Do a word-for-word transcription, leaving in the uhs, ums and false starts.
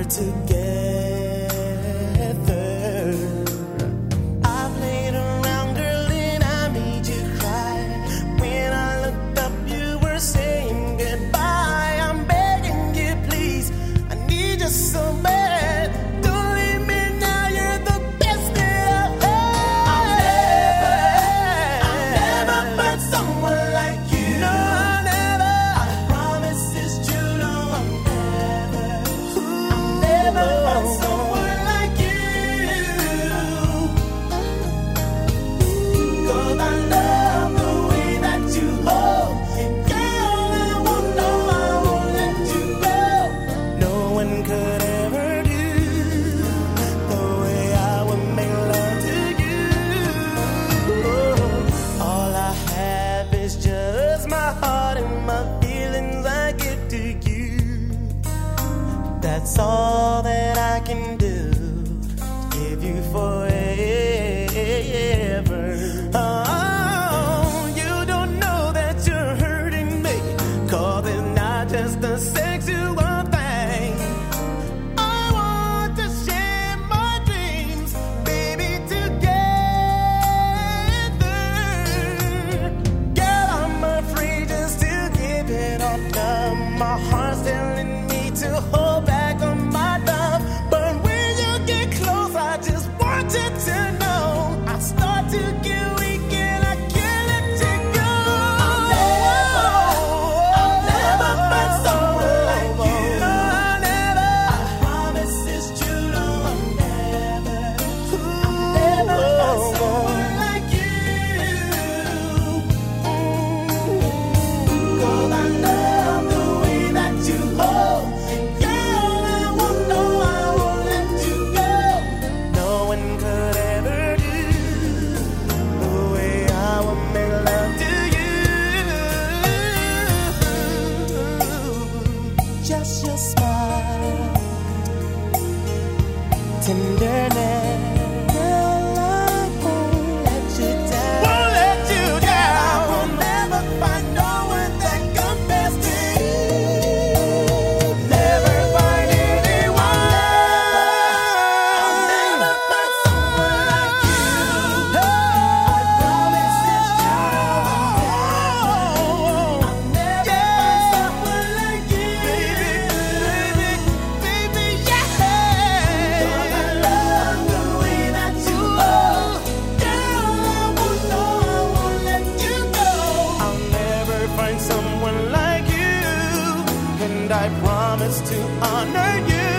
That's all that I can do, give you forever. Oh, you don't know that you're hurting me, 'cause it's not just a sexual thing. I want to share my dreams, baby, together. Girl, I'm afraid just to give it up now. My heart's telling me to hold back on my love, but when you get close, I just want you to know I start to get weak and I can't let you go. I'll never, I'll never find someone like you. No, I'll never. I promise it's true, no, I'll never. I'll never find someone like you. Mm-hmm. 'Cause I love the way that you hold. Just your smile, tenderness, girl, I won't let you down. Won't let you down. I will never find no one that compares to you. Never find anyone. I'll never find someone like you. I promise it's true. I'll never find someone like you. Find someone like you, and I promise to honor you.